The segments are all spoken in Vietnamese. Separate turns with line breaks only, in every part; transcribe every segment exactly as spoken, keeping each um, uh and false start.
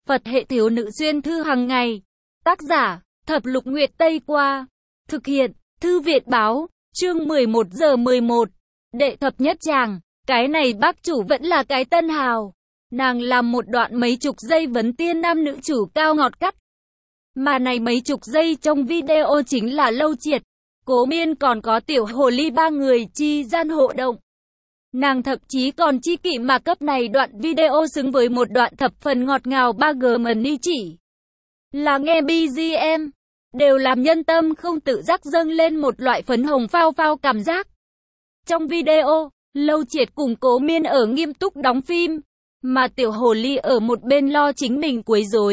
Phật hệ thiếu nữ xuyên thư hàng ngày. Tác giả, Thập Lục Nguyệt Tây Qua. Thực hiện, Thư viện báo, chương mười một giờ mười một. Đệ thập nhất tràng, cái này bác chủ vẫn là cái tân hào. Nàng làm một đoạn mấy chục giây vấn tiên nam nữ chủ cao ngọt cắt. Mà này mấy chục giây trong video chính là Lâu Triệt, Cố Miên còn có tiểu hồ ly ba người chi gian hộ động. Nàng thậm chí còn chi kỷ mà cấp này đoạn video xứng với một đoạn thập phần ngọt ngào ba G money chỉ là nghe bê giê em, đều làm nhân tâm không tự giác dâng lên một loại phấn hồng phao phao cảm giác. Trong video, Lâu Triệt cùng Cố Miên ở nghiêm túc đóng phim, mà tiểu hồ ly ở một bên lo chính mình quấy rối.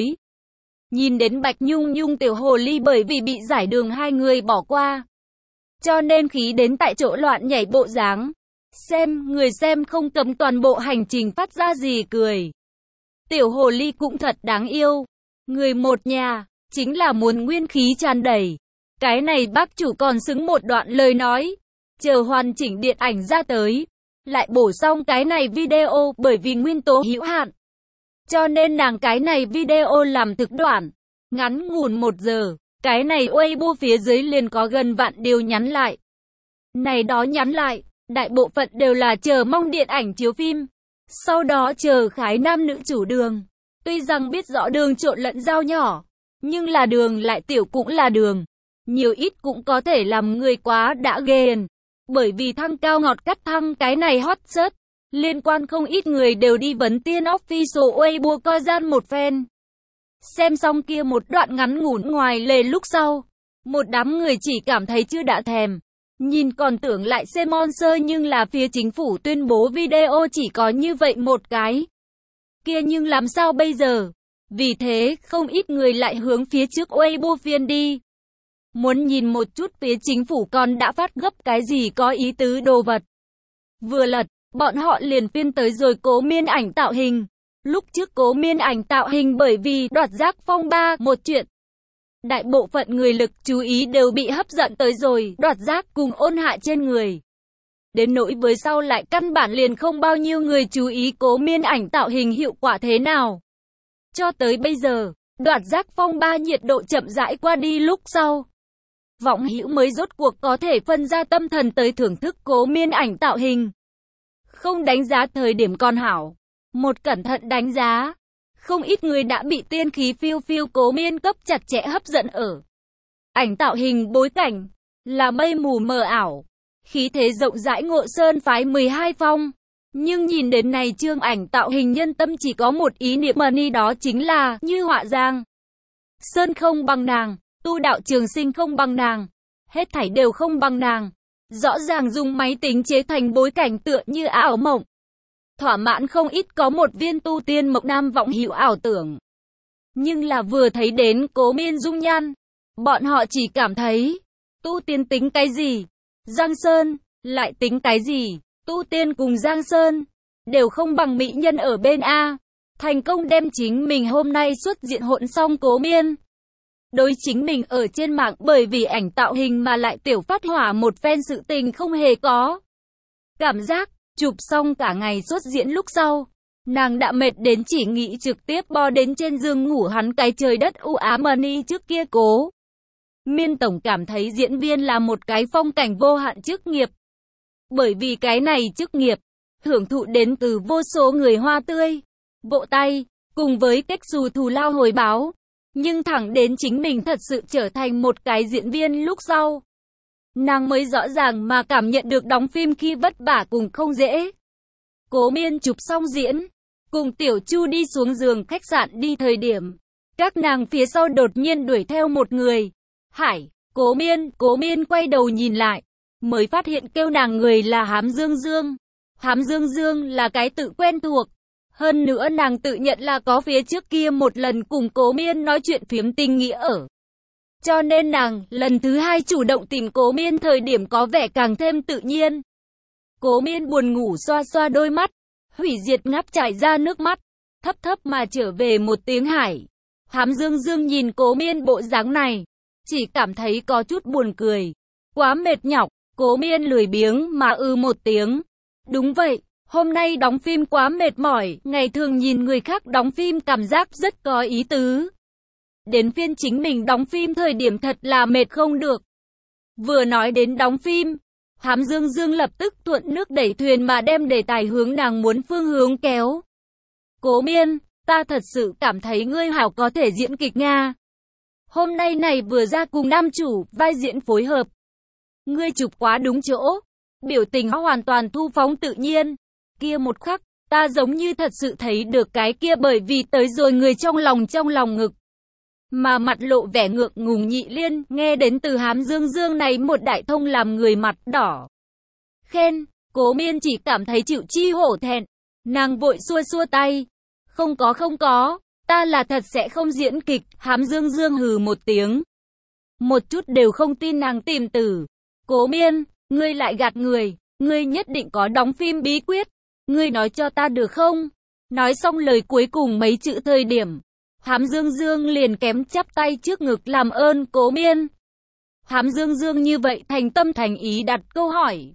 Nhìn đến Bạch Nhung Nhung tiểu hồ ly bởi vì bị giải đường hai người bỏ qua, cho nên khí đến tại chỗ loạn nhảy bộ dáng. Xem, người xem không cấm toàn bộ hành trình phát ra gì cười. Tiểu hồ ly cũng thật đáng yêu. Người một nhà, chính là muốn nguyên khí tràn đầy. Cái này bác chủ còn xứng một đoạn lời nói. Chờ hoàn chỉnh điện ảnh ra tới, lại bổ xong cái này video bởi vì nguyên tố hữu hạn. Cho nên nàng cái này video làm thực đoạn, ngắn ngủn một giờ. Cái này Weibo phía dưới liền có gần vạn điều nhắn lại. Này đó nhắn lại, đại bộ phận đều là chờ mong điện ảnh chiếu phim. Sau đó chờ khái nam nữ chủ đường. Tuy rằng biết rõ đường trộn lẫn dao nhỏ, nhưng là đường lại tiểu cũng là đường. Nhiều ít cũng có thể làm người quá đã ghiền. Bởi vì thăng cao ngọt cắt thăng cái này hot search, liên quan không ít người đều đi vấn tiên official Weibo coi gian một phen. Xem xong kia một đoạn ngắn ngủn ngoài lề lúc sau, một đám người chỉ cảm thấy chưa đã thèm. Nhìn còn tưởng lại xem monster nhưng là phía chính phủ tuyên bố video chỉ có như vậy một cái. Kia nhưng làm sao bây giờ? Vì thế, không ít người lại hướng phía trước Weibo phiên đi. Muốn nhìn một chút phía chính phủ còn đã phát gấp cái gì có ý tứ đồ vật. Vừa lật, bọn họ liền phiên tới rồi Cố Miên ảnh tạo hình. Lúc trước Cố Miên ảnh tạo hình bởi vì đoạt giác phong ba một chuyện. Đại bộ phận người lực chú ý đều bị hấp dẫn tới rồi, đoạt giác cùng ôn hạ trên người. Đến nỗi với sau lại căn bản liền không bao nhiêu người chú ý Cố Miên ảnh tạo hình hiệu quả thế nào. Cho tới bây giờ, đoạt giác phong ba nhiệt độ chậm rãi qua đi lúc sau. Vọng hữu mới rốt cuộc có thể phân ra tâm thần tới thưởng thức Cố Miên ảnh tạo hình. Không đánh giá thời điểm còn hảo. Một cẩn thận đánh giá. Không ít người đã bị tiên khí phiêu phiêu Cố Miên cấp chặt chẽ hấp dẫn ở. Ảnh tạo hình bối cảnh, là mây mù mờ ảo. Khí thế rộng rãi Ngộ Sơn phái mười hai phong. Nhưng nhìn đến này chương ảnh tạo hình nhân tâm chỉ có một ý niệm money đó chính là như họa giang. Sơn không bằng nàng, tu đạo trường sinh không bằng nàng. Hết thảy đều không bằng nàng. Rõ ràng dùng máy tính chế thành bối cảnh tựa như ảo mộng. Thỏa mãn không ít có một viên tu tiên mộng nam vọng hữu ảo tưởng. Nhưng là vừa thấy đến Cố Miên dung nhan, bọn họ chỉ cảm thấy, tu tiên tính cái gì? Giang Sơn, lại tính cái gì? Tu tiên cùng Giang Sơn, đều không bằng mỹ nhân ở bên A. Thành công đem chính mình hôm nay xuất diện hỗn xong Cố Miên. Đối chính mình ở trên mạng bởi vì ảnh tạo hình mà lại tiểu phát hỏa một phen sự tình không hề có. Cảm giác, chụp xong cả ngày xuất diễn lúc sau, nàng đã mệt đến chỉ nghĩ trực tiếp bo đến trên giường ngủ hắn cái trời đất u ám money trước kia Cố Miên tổng cảm thấy diễn viên là một cái phong cảnh vô hạn chức nghiệp. Bởi vì cái này chức nghiệp, hưởng thụ đến từ vô số người hoa tươi, vỗ tay, cùng với cách xù thù lao hồi báo. Nhưng thẳng đến chính mình thật sự trở thành một cái diễn viên lúc sau, nàng mới rõ ràng mà cảm nhận được đóng phim khi vất vả cùng không dễ. Cố Miên chụp xong diễn, cùng Tiểu Chu đi xuống giường khách sạn đi thời điểm, các nàng phía sau đột nhiên đuổi theo một người. Hải, Cố Miên, Cố Miên quay đầu nhìn lại, mới phát hiện kêu nàng người là Hám Dương Dương. Hám Dương Dương là cái tự quen thuộc. Hơn nữa nàng tự nhận là có phía trước kia một lần cùng Cố Miên nói chuyện phiếm tình nghĩa ở. Cho nên nàng, lần thứ hai chủ động tìm Cố Miên thời điểm có vẻ càng thêm tự nhiên. Cố Miên buồn ngủ xoa xoa đôi mắt, hủy diệt ngáp chảy ra nước mắt, thấp thấp mà trở về một tiếng Hải. Hám Dương Dương nhìn Cố Miên bộ dáng này, chỉ cảm thấy có chút buồn cười. Quá mệt nhọc, Cố Miên lười biếng mà ư một tiếng. Đúng vậy, Hôm nay đóng phim quá mệt mỏi, ngày thường nhìn người khác đóng phim cảm giác rất có ý tứ. Đến phiên chính mình đóng phim thời điểm thật là mệt không được. Vừa nói đến đóng phim, Hám Dương Dương lập tức thuận nước đẩy thuyền mà đem đề tài hướng nàng muốn phương hướng kéo. Cố Miên, ta thật sự cảm thấy ngươi hảo có thể diễn kịch Nga. Hôm nay này vừa ra cùng nam chủ, vai diễn phối hợp. Ngươi chụp quá đúng chỗ. Biểu tình hoàn toàn thu phóng tự nhiên. Kia một khắc, ta giống như thật sự thấy được cái kia bởi vì tới rồi người trong lòng trong lòng ngực. Mà mặt lộ vẻ ngượng ngùng Nhị Liên, nghe đến từ Hám Dương Dương này một đại thông làm người mặt đỏ. Khen, Cố Miên chỉ cảm thấy chịu chi hổ thẹn. Nàng vội xua xua tay. Không có không có, ta là thật sẽ không diễn kịch. Hám Dương Dương hừ một tiếng. Một chút đều không tin nàng tìm tử. Cố Miên, ngươi lại gạt người, ngươi nhất định có đóng phim bí quyết. Ngươi nói cho ta được không? Nói xong lời cuối cùng mấy chữ thời điểm. Hám Dương Dương liền kém chắp tay trước ngực làm ơn Cố Miên. Hám Dương Dương như vậy thành tâm thành ý đặt câu hỏi.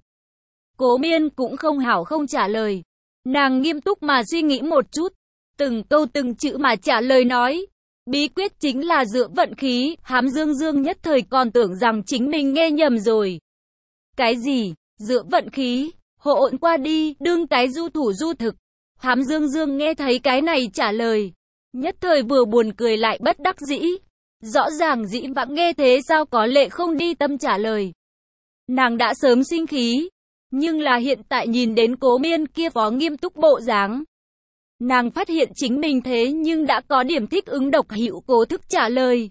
Cố Miên cũng không hảo không trả lời. Nàng nghiêm túc mà suy nghĩ một chút. Từng câu từng chữ mà trả lời nói. Bí quyết chính là dựa vận khí. Hám Dương Dương nhất thời còn tưởng rằng chính mình nghe nhầm rồi. Cái gì? Dựa vận khí? Hộ ộn qua đi, đương cái du thủ du thực. Hám Dương Dương nghe thấy cái này trả lời. Nhất thời vừa buồn cười lại bất đắc dĩ. Rõ ràng dĩ vãng nghe thế sao có lệ không đi tâm trả lời. Nàng đã sớm sinh khí. Nhưng là hiện tại nhìn đến Cố Miên kia phó nghiêm túc bộ dáng. Nàng phát hiện chính mình thế nhưng đã có điểm thích ứng độc hữu cố thức trả lời.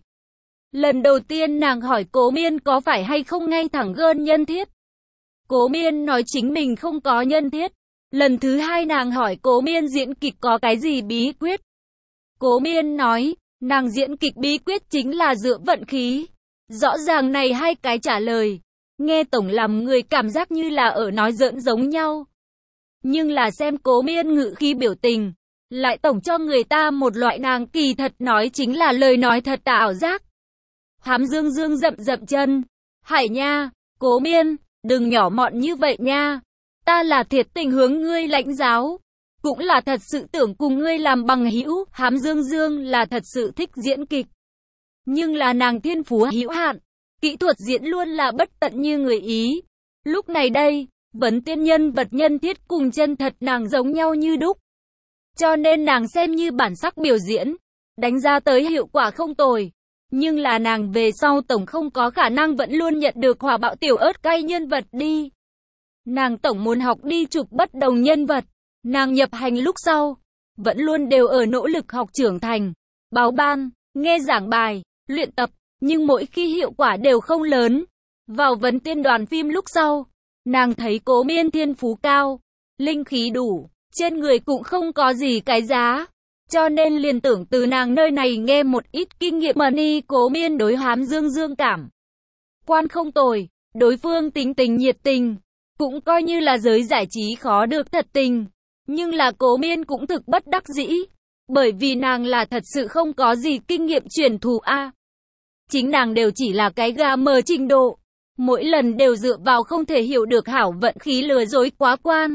Lần đầu tiên nàng hỏi Cố Miên có phải hay không ngay thẳng gơn nhân thiết. Cố Miên nói chính mình không có nhân thiết. Lần thứ hai nàng hỏi Cố Miên diễn kịch có cái gì bí quyết. Cố Miên nói, nàng diễn kịch bí quyết chính là dựa vận khí. Rõ ràng này hai cái trả lời, nghe tổng làm người cảm giác như là ở nói giỡn giống nhau. Nhưng là xem Cố Miên ngự khí biểu tình, lại tổng cho người ta một loại nàng kỳ thật nói chính là lời nói thật tà ảo giác. Hám Dương Dương dậm dậm chân, Hải nha, Cố Miên, đừng nhỏ mọn như vậy nha. Ta là thiệt tình hướng ngươi lãnh giáo. Cũng là thật sự tưởng cùng ngươi làm bằng hữu. Hám Dương Dương là thật sự thích diễn kịch. Nhưng là nàng thiên phú hữu hạn. Kỹ thuật diễn luôn là bất tận như người Ý. Lúc này đây, vấn tiên nhân vật nhân thiết cùng chân thật nàng giống nhau như đúc. Cho nên nàng xem như bản sắc biểu diễn. Đánh ra tới hiệu quả không tồi. Nhưng là nàng về sau tổng không có khả năng vẫn luôn nhận được hỏa bạo tiểu ớt cay nhân vật đi. Nàng tổng muốn học đi chụp bất đồng nhân vật. Nàng nhập hành lúc sau, vẫn luôn đều ở nỗ lực học trưởng thành, báo ban, nghe giảng bài, luyện tập, nhưng mỗi khi hiệu quả đều không lớn. Vào vấn tiên đoàn phim lúc sau, nàng thấy Cố Miên thiên phú cao, linh khí đủ, trên người cũng không có gì cái giá. Cho nên liền tưởng từ nàng nơi này nghe một ít kinh nghiệm mà ni. Cố Miên đối Hám Dương Dương cảm quan không tồi, đối phương tính tình nhiệt tình, cũng coi như là giới giải trí khó được thật tình. Nhưng là Cố Miên cũng thực bất đắc dĩ, bởi vì nàng là thật sự không có gì kinh nghiệm truyền thụ a. Chính nàng đều chỉ là cái gà mờ trình độ, mỗi lần đều dựa vào không thể hiểu được hảo vận khí lừa dối quá quan.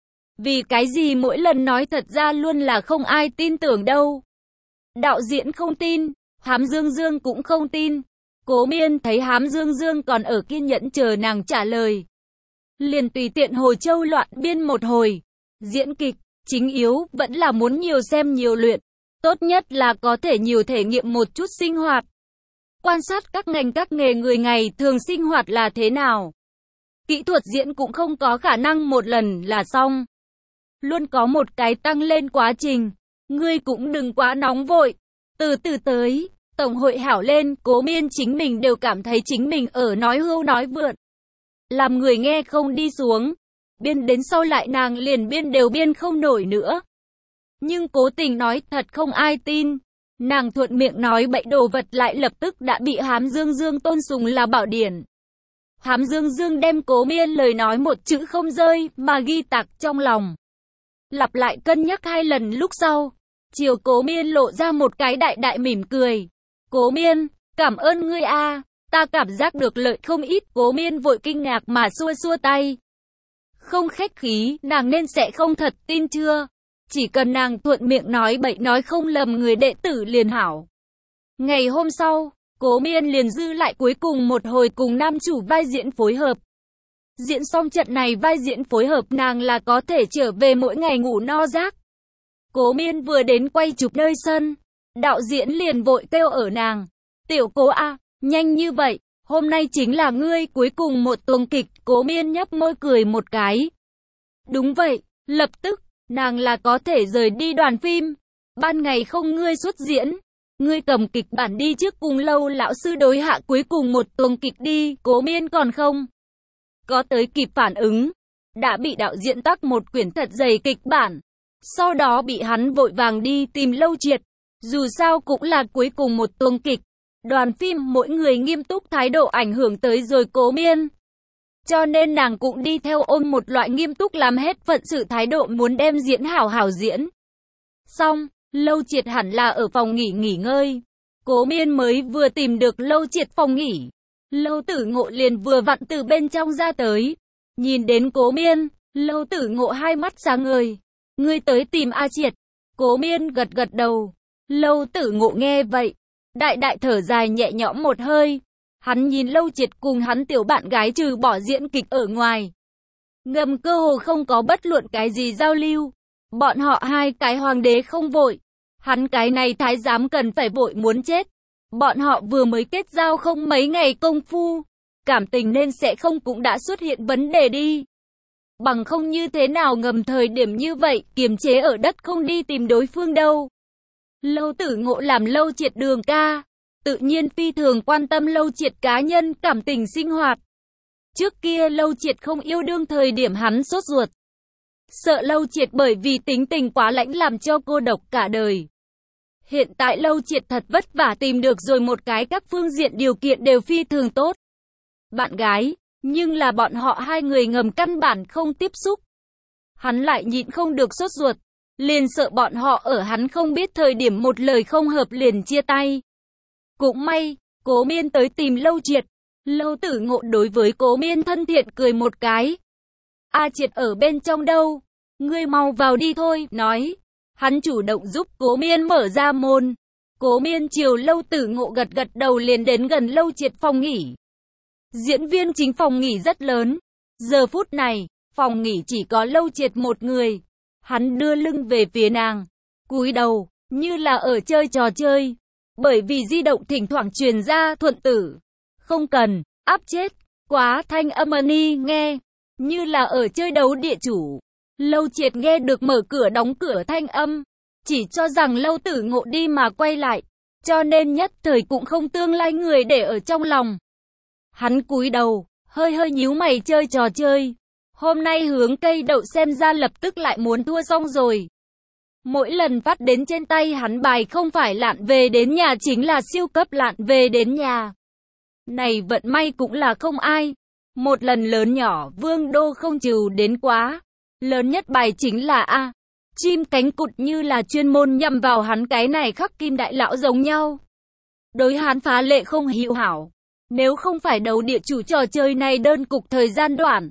Vì cái gì mỗi lần nói thật ra luôn là không ai tin tưởng đâu. Đạo diễn không tin, Hám Dương Dương cũng không tin. Cố Miên thấy Hám Dương Dương còn ở kiên nhẫn chờ nàng trả lời, liền tùy tiện hồi châu loạn biên một hồi. Diễn kịch, chính yếu, vẫn là muốn nhiều xem nhiều luyện. Tốt nhất là có thể nhiều thể nghiệm một chút sinh hoạt. Quan sát các ngành các nghề người ngày thường sinh hoạt là thế nào. Kỹ thuật diễn cũng không có khả năng một lần là xong. Luôn có một cái tăng lên quá trình. Ngươi cũng đừng quá nóng vội. Từ từ tới, tổng hội hảo lên. Cố Miên chính mình đều cảm thấy chính mình ở nói hưu nói vượn. Làm người nghe không đi xuống. Biên đến sau lại nàng liền biên đều biên không nổi nữa. Nhưng cố tình nói thật không ai tin. Nàng thuận miệng nói bậy đồ vật lại lập tức đã bị Hám Dương Dương tôn sùng là bảo điển. Hám Dương Dương đem Cố Miên lời nói một chữ không rơi mà ghi tạc trong lòng. Lặp lại cân nhắc hai lần lúc sau, chiều Cố Miên lộ ra một cái đại đại mỉm cười. Cố Miên, cảm ơn ngươi a, ta cảm giác được lợi không ít. Cố Miên vội kinh ngạc mà xua xua tay. Không khách khí, nàng nên sẽ không thật tin chưa? Chỉ cần nàng thuận miệng nói bậy nói không lầm người đệ tử liền hảo. Ngày hôm sau, Cố Miên liền dư lại cuối cùng một hồi cùng nam chủ vai diễn phối hợp. Diễn xong trận này vai diễn phối hợp nàng là có thể trở về mỗi ngày ngủ no rác. Cố Miên vừa đến quay chụp nơi sân, đạo diễn liền vội kêu ở nàng. Tiểu Cố a, nhanh như vậy, hôm nay chính là ngươi cuối cùng một tuồng kịch. Cố Miên nhấp môi cười một cái. Đúng vậy, lập tức, nàng là có thể rời đi đoàn phim. Ban ngày không ngươi xuất diễn, ngươi cầm kịch bản đi trước cùng Lâu lão sư đối hạ cuối cùng một tuồng kịch đi. Cố Miên còn không có tới kịp phản ứng, đã bị đạo diễn tắc một quyển thật dày kịch bản. Sau đó bị hắn vội vàng đi tìm Lâu Triệt. Dù sao cũng là cuối cùng một tuồng kịch. Đoàn phim mỗi người nghiêm túc thái độ ảnh hưởng tới rồi Cố Miên. Cho nên nàng cũng đi theo ôm một loại nghiêm túc làm hết phận sự thái độ muốn đem diễn hảo hảo diễn. Xong, Lâu Triệt hẳn là ở phòng nghỉ nghỉ ngơi. Cố Miên mới vừa tìm được Lâu Triệt phòng nghỉ. Lâu Tử Ngộ liền vừa vặn từ bên trong ra tới. Nhìn đến Cố Miên, Lâu Tử Ngộ hai mắt sáng ngời. Ngươi tới tìm A Triệt. Cố Miên gật gật đầu. Lâu Tử Ngộ nghe vậy, đại đại thở dài nhẹ nhõm một hơi. Hắn nhìn Lâu Triệt cùng hắn tiểu bạn gái trừ bỏ diễn kịch ở ngoài. Ngầm cơ hồ không có bất luận cái gì giao lưu. Bọn họ hai cái hoàng đế không vội. Hắn cái này thái giám cần phải vội muốn chết. Bọn họ vừa mới kết giao không mấy ngày công phu. Cảm tình nên sẽ không cũng đã xuất hiện vấn đề đi. Bằng không như thế nào ngầm thời điểm như vậy, kiềm chế ở đất không đi tìm đối phương đâu. Lâu Tử Ngộ làm Lâu Triệt đường ca. Tự nhiên phi thường quan tâm Lâu Triệt cá nhân cảm tình sinh hoạt. Trước kia Lâu Triệt không yêu đương thời điểm hắn sốt ruột. Sợ Lâu Triệt bởi vì tính tình quá lãnh làm cho cô độc cả đời. Hiện tại Lâu Triệt thật vất vả tìm được rồi một cái các phương diện điều kiện đều phi thường tốt. Bạn gái, nhưng là bọn họ hai người ngầm căn bản không tiếp xúc. Hắn lại nhịn không được sốt ruột. Liền sợ bọn họ ở hắn không biết thời điểm một lời không hợp liền chia tay. Cũng may, Cố Miên tới tìm Lâu Triệt. Lâu Tử Ngộ đối với Cố Miên thân thiện cười một cái. A Triệt ở bên trong đâu? Ngươi mau vào đi thôi, nói. Hắn chủ động giúp Cố Miên mở ra môn. Cố Miên chiều Lâu Tử Ngộ gật gật đầu liền đến gần Lâu Triệt phòng nghỉ. Diễn viên chính phòng nghỉ rất lớn. Giờ phút này, phòng nghỉ chỉ có Lâu Triệt một người. Hắn đưa lưng về phía nàng, cúi đầu, như là ở chơi trò chơi. Bởi vì di động thỉnh thoảng truyền ra thuận tử. Không cần, áp chết, quá thanh âm ni nghe, như là ở chơi đấu địa chủ. Lâu Triệt nghe được mở cửa đóng cửa thanh âm, chỉ cho rằng Lâu Tử Ngộ đi mà quay lại, cho nên nhất thời cũng không tương lai người để ở trong lòng. Hắn cúi đầu, hơi hơi nhíu mày chơi trò chơi. Hôm nay hướng cây đậu xem ra lập tức lại muốn thua xong rồi. Mỗi lần phát đến trên tay hắn bài không phải lạn về đến nhà chính là siêu cấp lạn về đến nhà. Này vận may cũng là không ai. Một lần lớn nhỏ Vương Đô không trừ đến quá. Lớn nhất bài chính là A. Chim cánh cụt như là chuyên môn nhằm vào hắn cái này khắc kim đại lão giống nhau. Đối hắn phá lệ không hữu hảo. Nếu không phải đấu địa chủ trò chơi này đơn cục thời gian đoạn.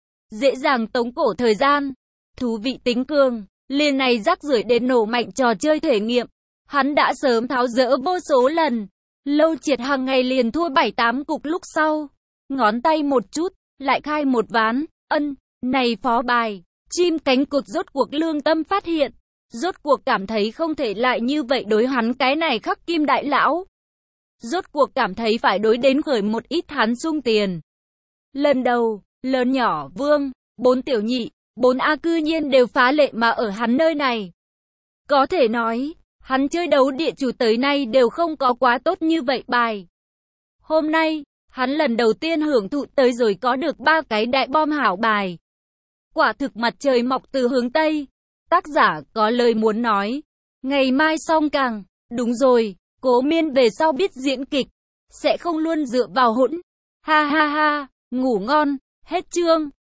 Dễ dàng tống cổ thời gian. Thú vị tính cường. Liền này rắc rưởi đến nổ mạnh trò chơi thể nghiệm. Hắn đã sớm tháo dỡ vô số lần. Lâu Triệt hàng ngày liền thua bảy tám cục lúc sau. Ngón tay một chút, lại khai một ván. Ân, này phó bài. Chim cánh cụt rốt cuộc lương tâm phát hiện. Rốt cuộc cảm thấy không thể lại như vậy đối hắn cái này khắc kim đại lão. Rốt cuộc cảm thấy phải đối đến khởi một ít hắn sung tiền. Lần đầu, lớn nhỏ Vương, bốn tiểu nhị, bốn A cư nhiên đều phá lệ mà ở hắn nơi này. Có thể nói, hắn chơi đấu địa chủ tới nay đều không có quá tốt như vậy bài. Hôm nay, hắn lần đầu tiên hưởng thụ tới rồi có được ba cái đại bom hảo bài. Quả thực mặt trời mọc từ hướng Tây. Tác giả có lời muốn nói. Ngày mai xong càng. Đúng rồi, Cố Miên về sau biết diễn kịch. Sẽ không luôn dựa vào hỗn. Ha ha ha, ngủ ngon, hết chương.